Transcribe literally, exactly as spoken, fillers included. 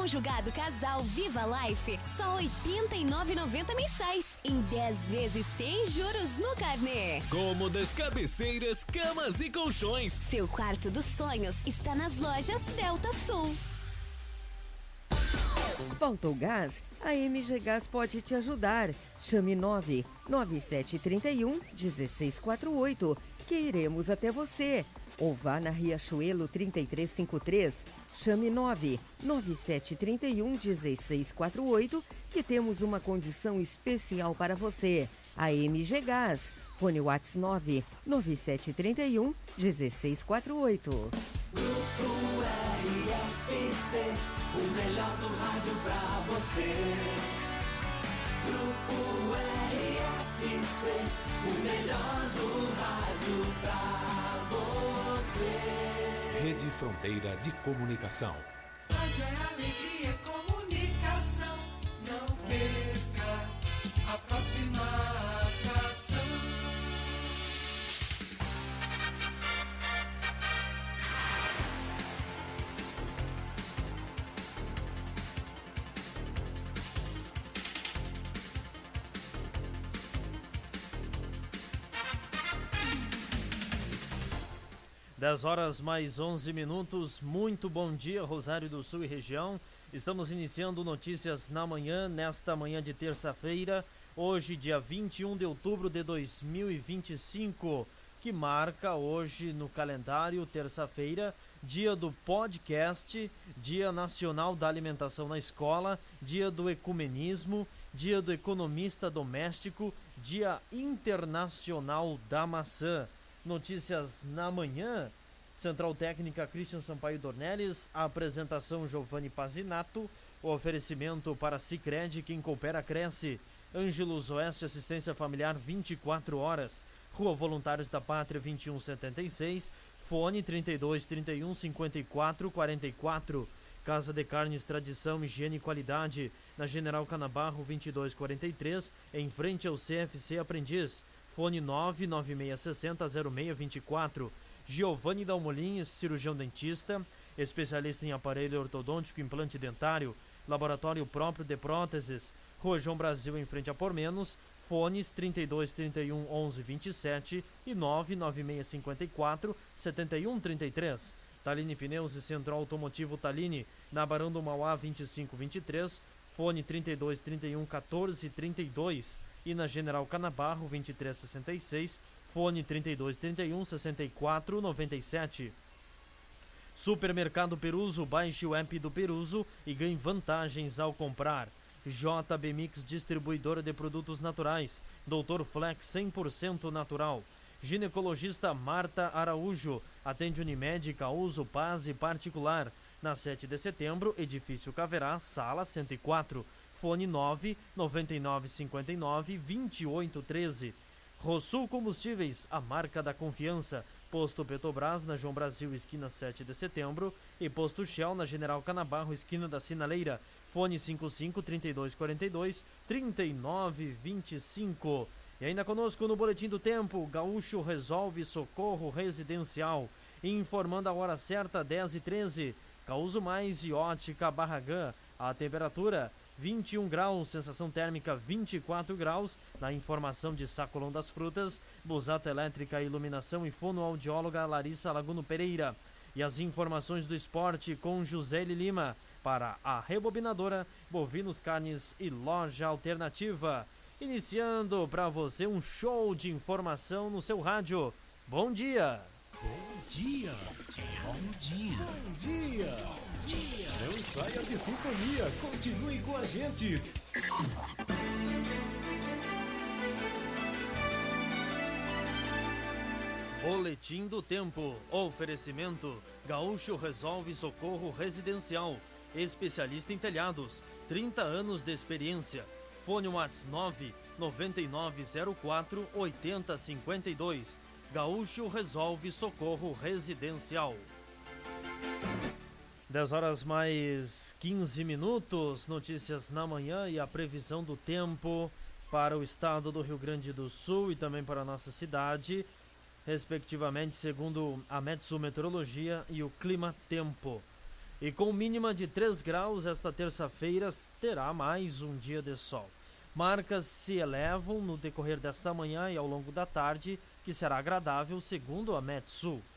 conjugado casal Viva Life, só oitenta e nove reais e noventa centavos mensais, em dez vezes sem juros no carnê. Cômodas, cabeceiras, camas e colchões. Seu quarto dos sonhos está nas lojas Delta Sul. Faltou gás? A M G Gás pode te ajudar. Chame nove nove sete três um, um seis quatro oito, que iremos até você. Ou vá na Riachuelo trinta e três cinquenta e três. Chame nove nove sete três um, um seis quatro oito, que temos uma condição especial para você. A M G Gás. Fone WhatsApp nove nove sete três um, um seis quatro oito. Grupo R F C, o melhor do rádio pra você. Grupo R F C, o melhor do rádio pra você. Rede Fronteira de Comunicação. Rádio é alegria, é comunicação. Não perca a próxima atração. dez horas mais onze minutos, muito bom dia, Rosário do Sul e região. Estamos iniciando Notícias na Manhã, nesta manhã de terça-feira, hoje dia vinte e um de outubro de dois mil e vinte e cinco, que marca hoje no calendário, terça-feira, dia do podcast, dia nacional da alimentação na escola, dia do ecumenismo, dia do economista doméstico, dia internacional da maçã. Notícias na Manhã, Central Técnica Christian Sampaio Dornelles, a apresentação Giovanni Pazinato, o oferecimento para Sicredi, quem coopera cresce. Ângelos Oeste, assistência familiar vinte e quatro horas, Rua Voluntários da Pátria vinte e um setenta e seis, fone trinta e dois, trinta e um, cinquenta e quatro, quarenta e quatro. Casa de Carnes, tradição, higiene e qualidade, na General Canabarro vinte e dois quarenta e três, em frente ao C F C Aprendiz. Fone nove nove seis seis zero zero seis dois quatro. Giovanni Dalmolin, cirurgião dentista, especialista em aparelho ortodôntico e implante dentário, laboratório próprio de próteses, Rua João Brasil, em frente a Por Menos, fones trinta e dois, trinta e um, onze, vinte e sete e nove nove seis cinquenta e quatro, setenta e um trinta e três. Taline Pneus e Centro Automotivo Taline, na Barão do Mauá vinte e cinco vinte e três, fone trinta e dois, trinta e um, quatorze, trinta e dois. E na General Canabarro vinte e três sessenta e seis, fone trinta e dois, trinta e um, sessenta e quatro, noventa e sete. Supermercado Peruso, baixe o app do Peruso e ganhe vantagens ao comprar. J B Mix, distribuidora de produtos naturais. doutor Flex, cem por cento natural. Ginecologista Marta Araújo, atende Unimédica, uso Paz e particular. Na sete de setembro, edifício Caverá, sala cento e quatro. Fone nove nove nove cinco nove, dois oito um três. Rosul Combustíveis, a marca da confiança. Posto Petrobras, na João Brasil, esquina sete de setembro. E Posto Shell, na General Canabarro, esquina da Sinaleira. Fone cinco cinco, trinta e dois quarenta e dois, trinta e nove vinte e cinco. E ainda conosco no Boletim do Tempo, Gaúcho resolve socorro residencial. Informando a hora certa, dez e treze. Causo Mais e Ótica Barragã. A temperatura vinte e um graus, sensação térmica vinte e quatro graus. Na informação de Sacolão das Frutas, Busato Elétrica, Iluminação e fonoaudióloga Larissa Laguno Pereira. E as informações do esporte com José L. Lima, para a Rebobinadora, Bovinos Carnes e Loja Alternativa. Iniciando para você um show de informação no seu rádio. Bom dia! Bom dia! Bom dia! Bom dia! Bom dia! Não saia de sintonia, continue com a gente! Boletim do Tempo. Oferecimento: Gaúcho resolve socorro residencial. Especialista em telhados. trinta anos de experiência. Fone WhatsApp nove nove nove zero quatro oito zero cinco dois. Gaúcho resolve socorro residencial. dez horas mais quinze minutos. Notícias na manhã e a previsão do tempo para o estado do Rio Grande do Sul e também para a nossa cidade, respectivamente, segundo a Metsu Meteorologia e o Clima Tempo. E com mínima de três graus, esta terça-feira terá mais um dia de sol. Marcas se elevam no decorrer desta manhã e ao longo da tarde, que será agradável segundo a Metsul.